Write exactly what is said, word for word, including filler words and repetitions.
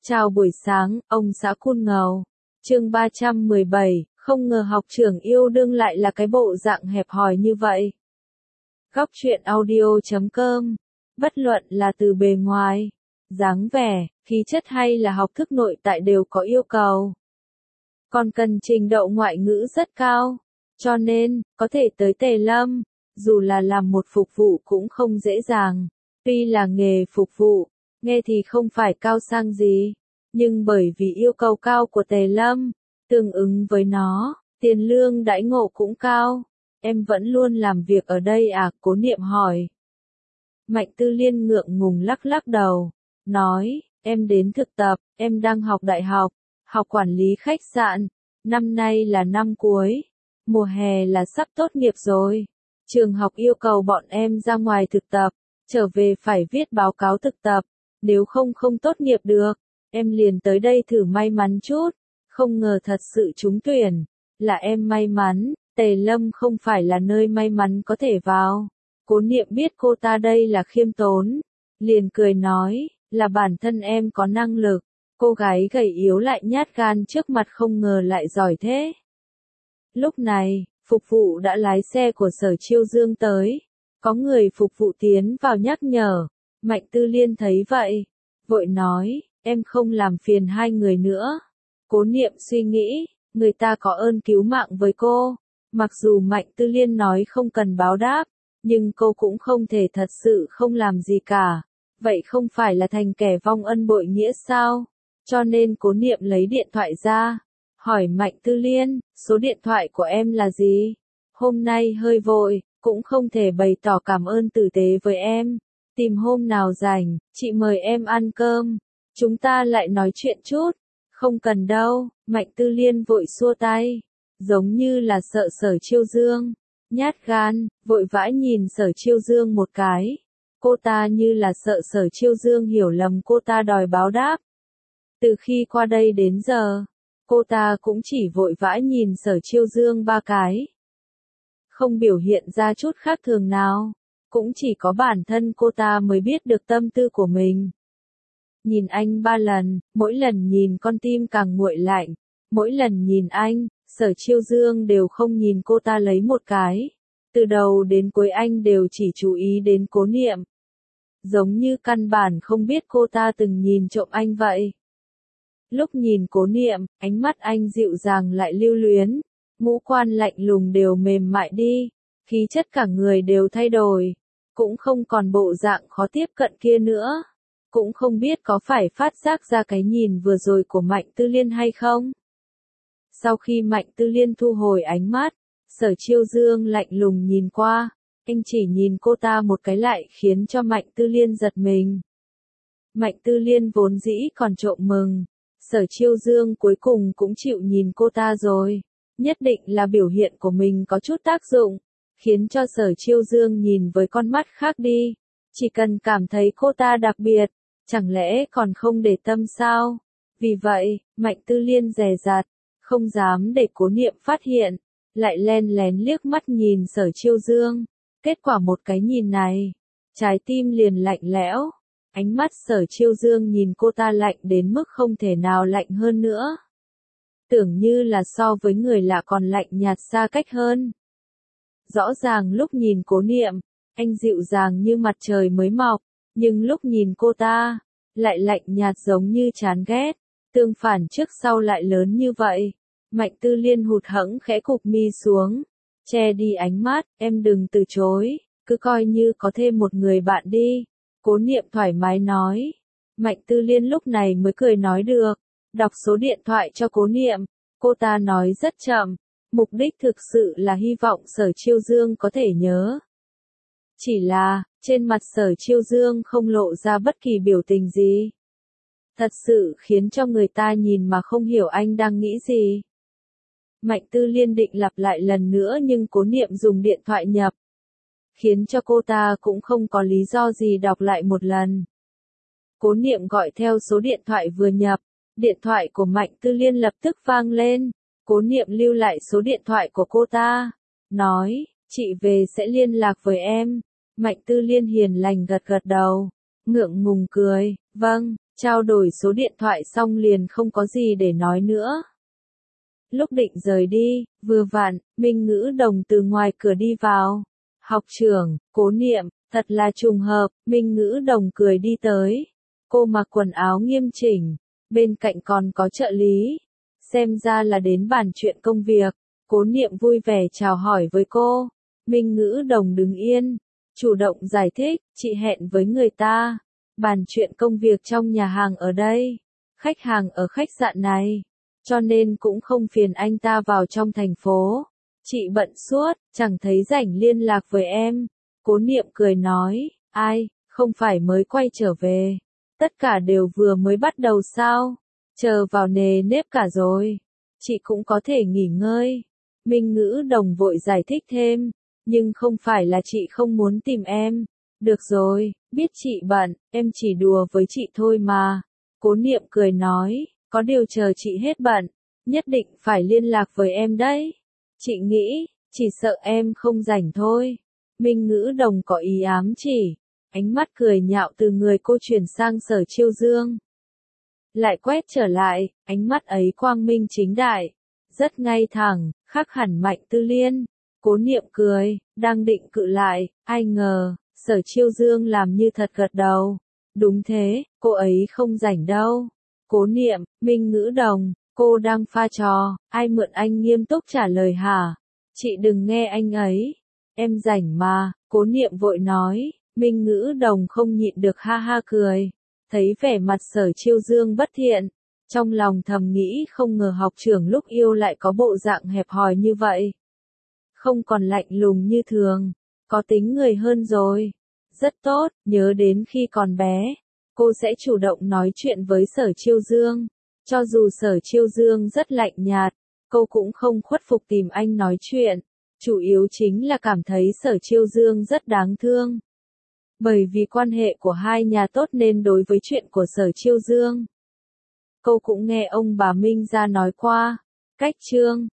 Chào buổi sáng, ông xã Cun Ngầu. Chương ba trăm mười bảy, không ngờ học trưởng yêu đương lại là cái bộ dạng hẹp hòi như vậy. Góc truyện audio chấm com. Bất luận là từ bề ngoài, dáng vẻ, khí chất hay là học thức nội tại đều có yêu cầu. Còn cần trình độ ngoại ngữ rất cao. Cho nên, có thể tới Tề Lâm, dù là làm một phục vụ cũng không dễ dàng. Tuy là nghề phục vụ, nghe thì không phải cao sang gì, nhưng bởi vì yêu cầu cao của Tề Lâm, tương ứng với nó, tiền lương đãi ngộ cũng cao. Em vẫn luôn làm việc ở đây à? Cố Niệm hỏi. Mạnh Tư Liên ngượng ngùng lắc lắc đầu, nói, em đến thực tập, em đang học đại học, học quản lý khách sạn, năm nay là năm cuối, mùa hè là sắp tốt nghiệp rồi. Trường học yêu cầu bọn em ra ngoài thực tập, trở về phải viết báo cáo thực tập, nếu không không tốt nghiệp được. Em liền tới đây thử may mắn chút, không ngờ thật sự trúng tuyển, là em may mắn, Tề Lâm không phải là nơi may mắn có thể vào. Cố Niệm biết cô ta đây là khiêm tốn, liền cười nói, là bản thân em có năng lực. Cô gái gầy yếu lại nhát gan trước mặt không ngờ lại giỏi thế. Lúc này, phục vụ đã lái xe của Sở Chiêu Dương tới, có người phục vụ tiến vào nhắc nhở. Mạnh Tư Liên thấy vậy, vội nói, em không làm phiền hai người nữa. Cố Niệm suy nghĩ, người ta có ơn cứu mạng với cô, mặc dù Mạnh Tư Liên nói không cần báo đáp, nhưng cô cũng không thể thật sự không làm gì cả, vậy không phải là thành kẻ vong ân bội nghĩa sao? Cho nên Cố Niệm lấy điện thoại ra, hỏi Mạnh Tư Liên, số điện thoại của em là gì? Hôm nay hơi vội, cũng không thể bày tỏ cảm ơn tử tế với em. Tìm hôm nào rảnh, chị mời em ăn cơm, chúng ta lại nói chuyện chút. Không cần đâu, Mạnh Tư Liên vội xua tay, giống như là sợ Sở Chiêu Dương. Nhát gan, vội vã nhìn Sở Chiêu Dương một cái. Cô ta như là sợ Sở Chiêu Dương hiểu lầm cô ta đòi báo đáp. Từ khi qua đây đến giờ, cô ta cũng chỉ vội vã nhìn Sở Chiêu Dương ba cái. Không biểu hiện ra chút khác thường nào. Cũng chỉ có bản thân cô ta mới biết được tâm tư của mình. Nhìn anh ba lần, mỗi lần nhìn con tim càng nguội lạnh. Mỗi lần nhìn anh, Sở Chiêu Dương đều không nhìn cô ta lấy một cái. Từ đầu đến cuối anh đều chỉ chú ý đến Cố Niệm. Giống như căn bản không biết cô ta từng nhìn trộm anh vậy. Lúc nhìn Cố Niệm, ánh mắt anh dịu dàng lại lưu luyến. Ngũ quan lạnh lùng đều mềm mại đi. Khí chất cả người đều thay đổi. Cũng không còn bộ dạng khó tiếp cận kia nữa. Cũng không biết có phải phát giác ra cái nhìn vừa rồi của Mạnh Tư Liên hay không. Sau khi Mạnh Tư Liên thu hồi ánh mắt, Sở Chiêu Dương lạnh lùng nhìn qua, anh chỉ nhìn cô ta một cái lại khiến cho Mạnh Tư Liên giật mình. Mạnh Tư Liên vốn dĩ còn trộm mừng, Sở Chiêu Dương cuối cùng cũng chịu nhìn cô ta rồi, nhất định là biểu hiện của mình có chút tác dụng, khiến cho Sở Chiêu Dương nhìn với con mắt khác đi, chỉ cần cảm thấy cô ta đặc biệt, chẳng lẽ còn không để tâm sao? Vì vậy, Mạnh Tư Liên dè dặt, không dám để Cố Niệm phát hiện, lại len lén liếc mắt nhìn Sở Chiêu Dương. Kết quả một cái nhìn này, trái tim liền lạnh lẽo, ánh mắt Sở Chiêu Dương nhìn cô ta lạnh đến mức không thể nào lạnh hơn nữa. Tưởng như là so với người lạ còn lạnh nhạt xa cách hơn. Rõ ràng lúc nhìn Cố Niệm, anh dịu dàng như mặt trời mới mọc, nhưng lúc nhìn cô ta, lại lạnh nhạt giống như chán ghét, tương phản trước sau lại lớn như vậy. Mạnh Tư Liên hụt hẫng khẽ cụp mi xuống, che đi ánh mắt, em đừng từ chối, cứ coi như có thêm một người bạn đi. Cố Niệm thoải mái nói. Mạnh Tư Liên lúc này mới cười nói được, đọc số điện thoại cho Cố Niệm, cô ta nói rất chậm. Mục đích thực sự là hy vọng Sở Chiêu Dương có thể nhớ. Chỉ là, trên mặt Sở Chiêu Dương không lộ ra bất kỳ biểu tình gì. Thật sự khiến cho người ta nhìn mà không hiểu anh đang nghĩ gì. Mạnh Tư Liên định lặp lại lần nữa nhưng Cố Niệm dùng điện thoại nhập. Khiến cho cô ta cũng không có lý do gì đọc lại một lần. Cố Niệm gọi theo số điện thoại vừa nhập, điện thoại của Mạnh Tư Liên lập tức vang lên. Cố Niệm lưu lại số điện thoại của cô ta, nói, chị về sẽ liên lạc với em. Mạnh Tư Liên hiền lành gật gật đầu, ngượng ngùng cười, vâng, Trao đổi số điện thoại xong liền không có gì để nói nữa. Lúc định rời đi, vừa vặn, Minh Ngữ Đồng từ ngoài cửa đi vào. Học trưởng, Cố Niệm, thật là trùng hợp, Minh Ngữ Đồng cười đi tới. Cô mặc quần áo nghiêm chỉnh, bên cạnh còn có trợ lý. Xem ra là đến bàn chuyện công việc. Cố Niệm vui vẻ chào hỏi với cô. Minh Ngữ Đồng đứng yên, chủ động giải thích, chị hẹn với người ta. Bàn chuyện công việc trong nhà hàng ở đây. Khách hàng ở khách sạn này. Cho nên cũng không phiền anh ta vào trong thành phố. Chị bận suốt, chẳng thấy rảnh liên lạc với em. Cố Niệm cười nói, ai, không phải mới quay trở về. Tất cả đều vừa mới bắt đầu sao? Chờ vào nề nếp cả rồi. Chị cũng có thể nghỉ ngơi. Minh Ngữ Đồng vội giải thích thêm. Nhưng không phải là chị không muốn tìm em. Được rồi, biết chị bận, em chỉ đùa với chị thôi mà. Cố Niệm cười nói, có điều chờ chị hết bận, nhất định phải liên lạc với em đấy. Chị nghĩ, chỉ sợ em không rảnh thôi. Minh Ngữ Đồng có ý ám chỉ, ánh mắt cười nhạo từ người cô chuyển sang Sở Chiêu Dương. Lại quét trở lại, ánh mắt ấy quang minh chính đại, rất ngay thẳng, khác hẳn Mạnh Tư Liên. Cố Niệm cười, đang định cự lại, ai ngờ, Sở Chiêu Dương làm như thật gật đầu. Đúng thế, cô ấy không rảnh đâu. Cố Niệm, Minh Ngữ Đồng, cô đang pha trò, ai mượn anh nghiêm túc trả lời hả? Chị đừng nghe anh ấy. Em rảnh mà, Cố Niệm vội nói. Minh Ngữ Đồng không nhịn được ha ha cười. Thấy vẻ mặt Sở Chiêu Dương bất thiện, trong lòng thầm nghĩ không ngờ học trưởng lúc yêu lại có bộ dạng hẹp hòi như vậy. Không còn lạnh lùng như thường, có tính người hơn rồi. Rất tốt, nhớ đến khi còn bé, cô sẽ chủ động nói chuyện với Sở Chiêu Dương. Cho dù Sở Chiêu Dương rất lạnh nhạt, cô cũng không khuất phục tìm anh nói chuyện. Chủ yếu chính là cảm thấy Sở Chiêu Dương rất đáng thương. Bởi vì quan hệ của hai nhà tốt nên đối với chuyện của Sở Chiêu Dương, cô cũng nghe ông bà Minh ra nói qua. Cách chương